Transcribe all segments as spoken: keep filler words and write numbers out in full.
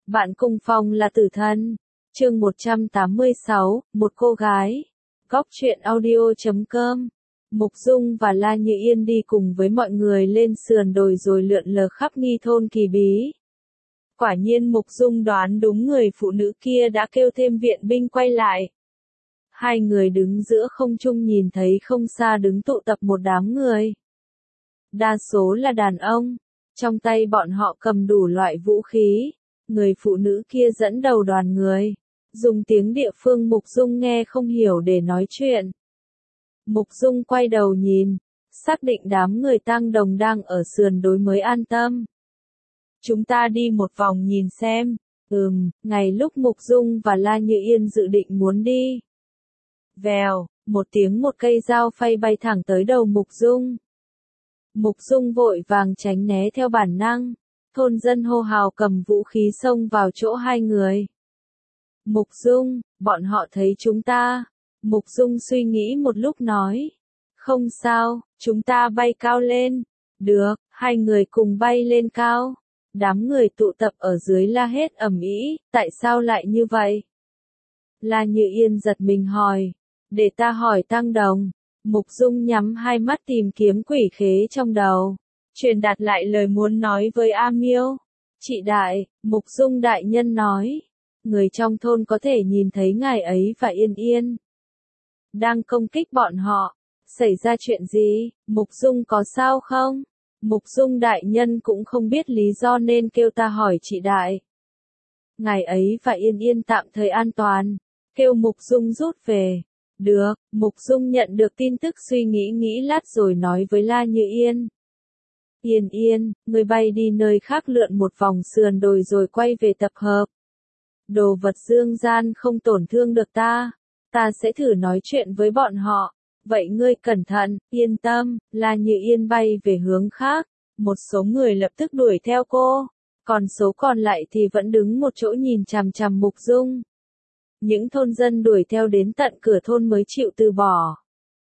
Bạn cùng phòng là tử thần. Chương một trăm tám mươi sáu, một cô gái. Góc truyện audio chấm com. Mục Dung và La Như Yên đi cùng với mọi người lên sườn đồi rồi lượn lờ khắp nghi thôn kỳ bí. Quả nhiên Mục Dung đoán đúng, người phụ nữ kia đã kêu thêm viện binh quay lại. Hai người đứng giữa không trung nhìn thấy không xa đứng tụ tập một đám người. Đa số là đàn ông, trong tay bọn họ cầm đủ loại vũ khí. Người phụ nữ kia dẫn đầu đoàn người, dùng tiếng địa phương Mục Dung nghe không hiểu để nói chuyện. Mục Dung quay đầu nhìn, xác định đám người tang đồng đang ở sườn đồi mới an tâm. Chúng ta đi một vòng nhìn xem. Ừm, ngay lúc Mục Dung và La Như Yên dự định muốn đi. Vèo, một tiếng một cây dao phay bay thẳng tới đầu Mục Dung. Mục Dung vội vàng tránh né theo bản năng. Thôn dân hô hào cầm vũ khí xông vào chỗ hai người. Mục Dung, bọn họ thấy chúng ta. Mục Dung suy nghĩ một lúc nói. Không sao, chúng ta bay cao lên. Được, hai người cùng bay lên cao. Đám người tụ tập ở dưới la hét ầm ĩ, tại sao lại như vậy? La Như Yên giật mình hỏi. Để ta hỏi Tăng Đồng. Mục Dung nhắm hai mắt tìm kiếm quỷ khế trong đầu. Truyền đạt lại lời muốn nói với A Miêu. Chị đại, Mục Dung đại nhân nói. Người trong thôn có thể nhìn thấy ngài ấy và Yên Yên đang công kích bọn họ. Xảy ra chuyện gì? Mục Dung có sao không? Mục Dung đại nhân cũng không biết lý do nên kêu ta hỏi chị đại. Ngài ấy và Yên Yên tạm thời an toàn. Kêu Mục Dung rút về. Được, Mục Dung nhận được tin tức suy nghĩ nghĩ lát rồi nói với La Như Yên. Yên Yên, người bay đi nơi khác lượn một vòng sườn đồi rồi quay về tập hợp. Đồ vật dương gian không tổn thương được ta. Ta sẽ thử nói chuyện với bọn họ. Vậy ngươi cẩn thận, yên tâm. La Như Yên bay về hướng khác. Một số người lập tức đuổi theo cô. Còn số còn lại thì vẫn đứng một chỗ nhìn chằm chằm Mục Dung. Những thôn dân đuổi theo đến tận cửa thôn mới chịu từ bỏ.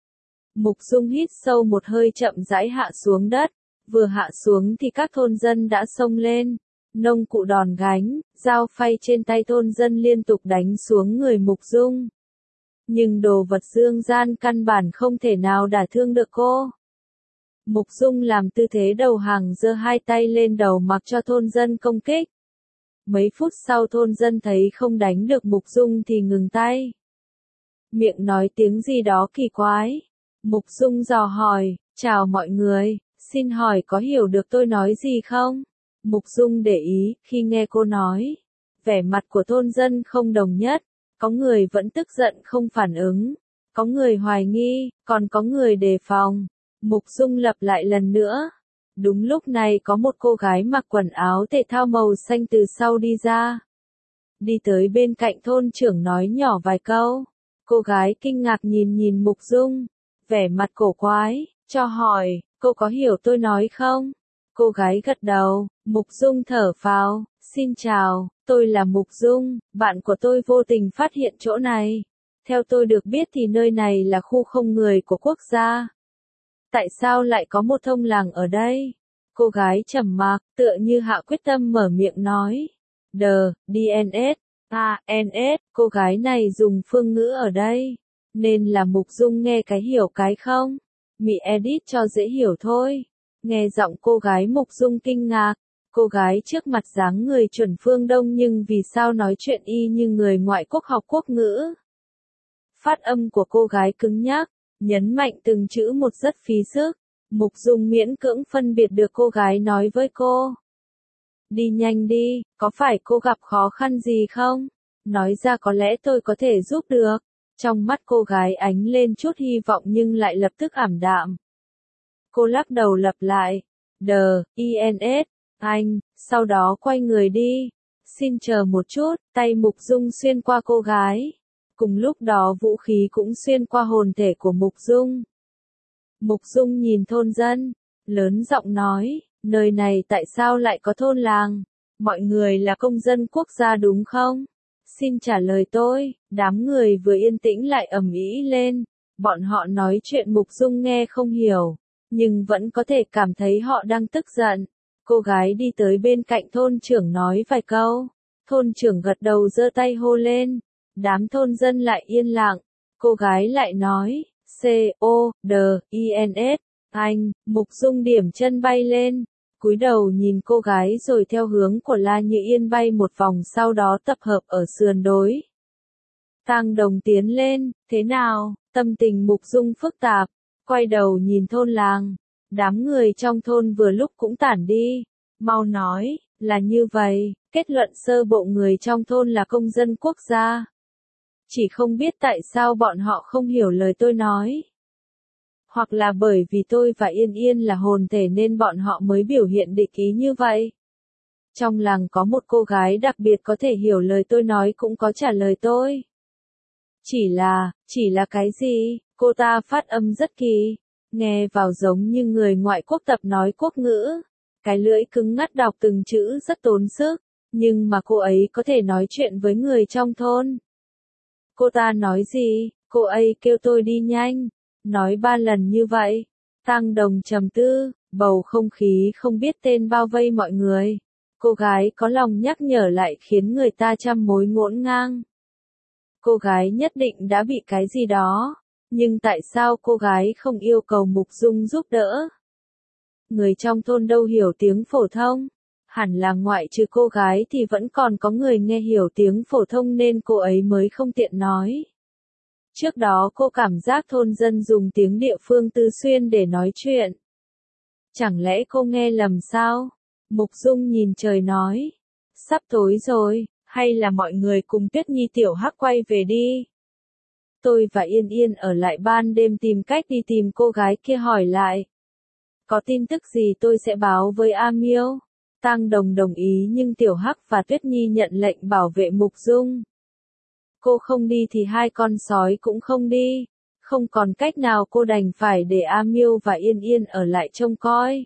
Mục Dung hít sâu một hơi chậm rãi hạ xuống đất. Vừa hạ xuống thì các thôn dân đã xông lên. Nông cụ đòn gánh, dao phay trên tay thôn dân liên tục đánh xuống người Mục Dung. Nhưng đồ vật dương gian căn bản không thể nào đả thương được cô. Mục Dung làm tư thế đầu hàng, giơ hai tay lên đầu mặc cho thôn dân công kích. Mấy phút sau thôn dân thấy không đánh được Mục Dung thì ngừng tay. Miệng nói tiếng gì đó kỳ quái. Mục Dung dò hỏi, chào mọi người, xin hỏi có hiểu được tôi nói gì không? Mục Dung để ý, khi nghe cô nói. Vẻ mặt của thôn dân không đồng nhất. Có người vẫn tức giận không phản ứng. Có người hoài nghi, còn có người đề phòng. Mục Dung lặp lại lần nữa. Đúng lúc này có một cô gái mặc quần áo thể thao màu xanh từ sau đi ra. Đi tới bên cạnh thôn trưởng nói nhỏ vài câu. Cô gái kinh ngạc nhìn nhìn Mục Dung. Vẻ mặt cổ quái, cho hỏi, cô có hiểu tôi nói không? Cô gái gật đầu. Mục Dung thở phào, xin chào, tôi là Mục Dung, bạn của tôi vô tình phát hiện chỗ này. Theo tôi được biết thì nơi này là khu không người của quốc gia. Tại sao lại có một thông làng ở đây? Cô gái trầm mặc, tựa như hạ quyết tâm mở miệng nói. Đờ, đê en ét, a en ét, cô gái này dùng phương ngữ ở đây. Nên là Mục Dung nghe cái hiểu cái không? Mị edit cho dễ hiểu thôi. Nghe giọng cô gái Mục Dung kinh ngạc. Cô gái trước mặt dáng người chuẩn phương Đông nhưng vì sao nói chuyện y như người ngoại quốc học quốc ngữ. Phát âm của cô gái cứng nhắc, nhấn mạnh từng chữ một rất phí sức. Mục Dung miễn cưỡng phân biệt được cô gái nói với cô. Đi nhanh đi, có phải cô gặp khó khăn gì không? Nói ra có lẽ tôi có thể giúp được. Trong mắt cô gái ánh lên chút hy vọng nhưng lại lập tức ảm đạm. Cô lắc đầu lặp lại. Đờ, en ét, anh, sau đó quay người đi. Xin chờ một chút, tay Mục Dung xuyên qua cô gái. Cùng lúc đó vũ khí cũng xuyên qua hồn thể của Mục Dung. Mục Dung nhìn thôn dân, lớn giọng nói, nơi này tại sao lại có thôn làng? Mọi người là công dân quốc gia đúng không? Xin trả lời tôi. Đám người vừa yên tĩnh lại ầm ĩ lên. Bọn họ nói chuyện Mục Dung nghe không hiểu, nhưng vẫn có thể cảm thấy họ đang tức giận. Cô gái đi tới bên cạnh thôn trưởng nói vài câu. Thôn trưởng gật đầu giơ tay hô lên. Đám thôn dân lại yên lặng. Cô gái lại nói, C, O, D, I, N, S, anh, Mục Dung điểm chân bay lên. Cúi đầu nhìn cô gái rồi theo hướng của La Như Yên bay một vòng sau đó tập hợp ở sườn đối. Tang Đồng tiến lên, thế nào, tâm tình Mục Dung phức tạp, quay đầu nhìn thôn làng. Đám người trong thôn vừa lúc cũng tản đi. Mau nói, là như vậy, kết luận sơ bộ người trong thôn là công dân quốc gia. Chỉ không biết tại sao bọn họ không hiểu lời tôi nói. Hoặc là bởi vì tôi và Yên Yên là hồn thể nên bọn họ mới biểu hiện địch ý như vậy. Trong làng có một cô gái đặc biệt có thể hiểu lời tôi nói cũng có trả lời tôi. Chỉ là, chỉ là cái gì, cô ta phát âm rất kỳ, nghe vào giống như người ngoại quốc tập nói quốc ngữ. Cái lưỡi cứng ngắt đọc từng chữ rất tốn sức, nhưng mà cô ấy có thể nói chuyện với người trong thôn. Cô ta nói gì, cô ấy kêu tôi đi nhanh, nói ba lần như vậy. Tang Đồng trầm tư, bầu không khí không biết tên bao vây mọi người. Cô gái có lòng nhắc nhở lại khiến người ta trăm mối ngổn ngang. Cô gái nhất định đã bị cái gì đó, nhưng tại sao cô gái không yêu cầu Mục Dung giúp đỡ? Người trong thôn đâu hiểu tiếng phổ thông, hẳn là ngoại trừ cô gái thì vẫn còn có người nghe hiểu tiếng phổ thông nên cô ấy mới không tiện nói. Trước đó cô cảm giác thôn dân dùng tiếng địa phương Tư Xuyên để nói chuyện. Chẳng lẽ cô nghe lầm sao? Mục Dung nhìn trời nói, sắp tối rồi, hay là mọi người cùng Tuyết Nhi tiểu hắc quay về đi. Tôi và Yên Yên ở lại ban đêm tìm cách đi tìm cô gái kia hỏi lại. Có tin tức gì tôi sẽ báo với A Miêu. Tang Đồng đồng ý nhưng Tiểu Hắc và Tuyết Nhi nhận lệnh bảo vệ Mục Dung. Cô không đi thì hai con sói cũng không đi. Không còn cách nào cô đành phải để A Miêu và Yên Yên ở lại trông coi.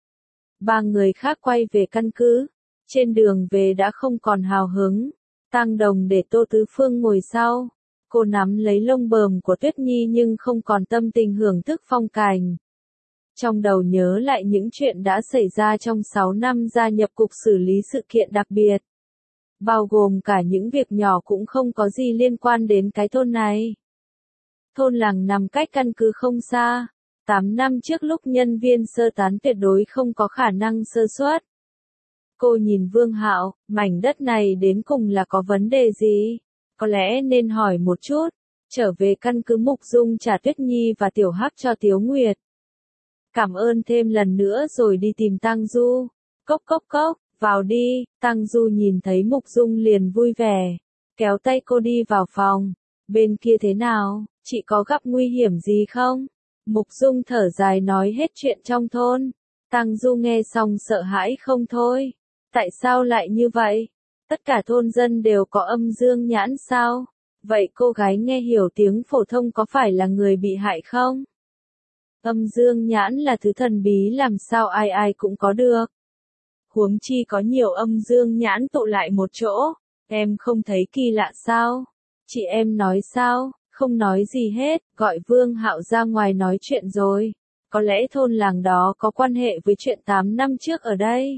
Ba người khác quay về căn cứ. Trên đường về đã không còn hào hứng. Tang Đồng để Tô Tứ Phương ngồi sau. Cô nắm lấy lông bờm của Tuyết Nhi nhưng không còn tâm tình hưởng thức phong cảnh. Trong đầu nhớ lại những chuyện đã xảy ra trong sáu năm gia nhập cục xử lý sự kiện đặc biệt. Bao gồm cả những việc nhỏ cũng không có gì liên quan đến cái thôn này. Thôn làng nằm cách căn cứ không xa. Tám năm trước lúc nhân viên sơ tán tuyệt đối không có khả năng sơ suất. Cô nhìn Vương Hạo, mảnh đất này đến cùng là có vấn đề gì? Có lẽ nên hỏi một chút. Trở về căn cứ Mục Dung trả Tuyết Nhi và Tiểu Hắc cho Tiếu Nguyệt. Cảm ơn thêm lần nữa rồi đi tìm Tang Du. Cốc cốc cốc, vào đi. Tang Du nhìn thấy Mục Dung liền vui vẻ. Kéo tay cô đi vào phòng. Bên kia thế nào, chị có gặp nguy hiểm gì không? Mục Dung thở dài nói hết chuyện trong thôn. Tang Du nghe xong sợ hãi không thôi. Tại sao lại như vậy? Tất cả thôn dân đều có âm dương nhãn sao? Vậy cô gái nghe hiểu tiếng phổ thông có phải là người bị hại không? Âm dương nhãn là thứ thần bí làm sao ai ai cũng có được. Huống chi có nhiều âm dương nhãn tụ lại một chỗ. Em không thấy kỳ lạ sao? Chị em nói sao? Không nói gì hết, gọi Vương Hạo ra ngoài nói chuyện rồi. Có lẽ thôn làng đó có quan hệ với chuyện tám năm trước ở đây.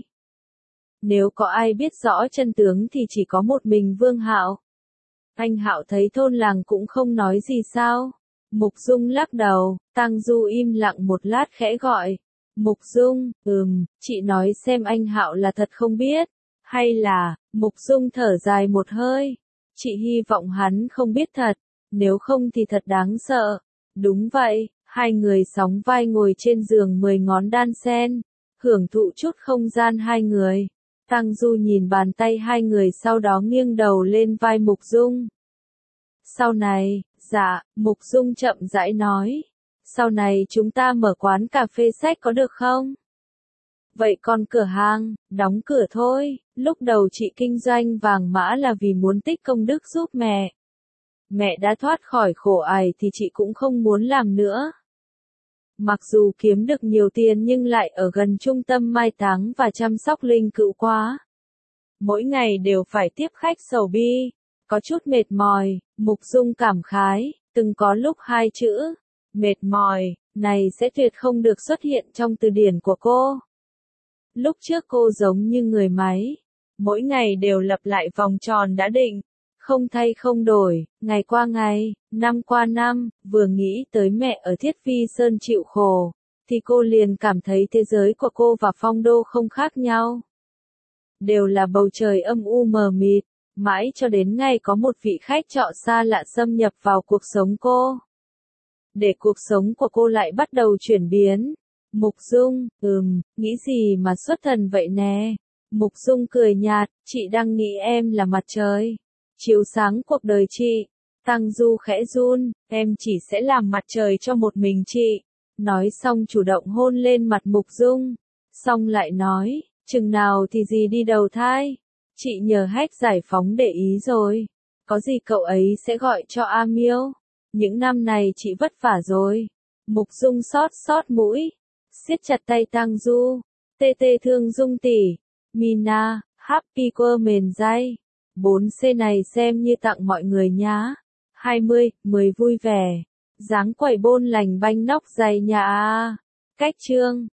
Nếu có ai biết rõ chân tướng thì chỉ có một mình Vương Hạo. Anh Hạo thấy thôn làng cũng không nói gì sao? Mục Dung lắc đầu, Tang Du im lặng một lát khẽ gọi. Mục Dung, ừm, chị nói xem anh Hạo là thật không biết, hay là, Mục Dung thở dài một hơi. Chị hy vọng hắn không biết thật, nếu không thì thật đáng sợ. Đúng vậy, hai người sóng vai ngồi trên giường mười ngón đan sen, hưởng thụ chút không gian hai người. Tang Du nhìn bàn tay hai người sau đó nghiêng đầu lên vai Mục Dung. Sau này, dạ, Mục Dung chậm rãi nói. Sau này chúng ta mở quán cà phê sách có được không? Vậy còn cửa hàng, đóng cửa thôi. Lúc đầu chị kinh doanh vàng mã là vì muốn tích công đức giúp mẹ. Mẹ đã thoát khỏi khổ ải thì chị cũng không muốn làm nữa. Mặc dù kiếm được nhiều tiền nhưng lại ở gần trung tâm mai táng và chăm sóc linh cữu quá. Mỗi ngày đều phải tiếp khách sầu bi. Có chút mệt mỏi, Mục Dung cảm khái, từng có lúc hai chữ, mệt mỏi, này sẽ tuyệt không được xuất hiện trong từ điển của cô. Lúc trước cô giống như người máy, Mỗi ngày đều lặp lại vòng tròn đã định. Không thay không đổi, ngày qua ngày, năm qua năm, vừa nghĩ tới mẹ ở Thiết Vi Sơn chịu khổ, thì cô liền cảm thấy thế giới của cô và Phong Đô không khác nhau. Đều là bầu trời âm u mờ mịt, mãi cho đến ngày có một vị khách trọ xa lạ xâm nhập vào cuộc sống cô. Để cuộc sống của cô lại bắt đầu chuyển biến. Mục Dung, ừm, nghĩ gì mà xuất thần vậy nè? Mục Dung cười nhạt, chị đang nghĩ em là mặt trời, chiếu sáng cuộc đời chị. Tăng Du khẽ run, em chỉ sẽ làm mặt trời cho một mình chị. Nói xong chủ động hôn lên mặt Mục Dung. Xong lại nói, chừng nào thì gì đi đầu thai. Chị nhờ Hách giải phóng để ý rồi. Có gì cậu ấy sẽ gọi cho A Miêu. Những năm này chị vất vả rồi. Mục Dung xót xót mũi, siết chặt tay Tăng Du. Tê tê thương Dung tỷ. Mina, happy women day. bốn C này xem như tặng mọi người nhá. hai mươi, mười vui vẻ. Dáng quẩy bôn lành banh nóc dày nhà a. Cách chương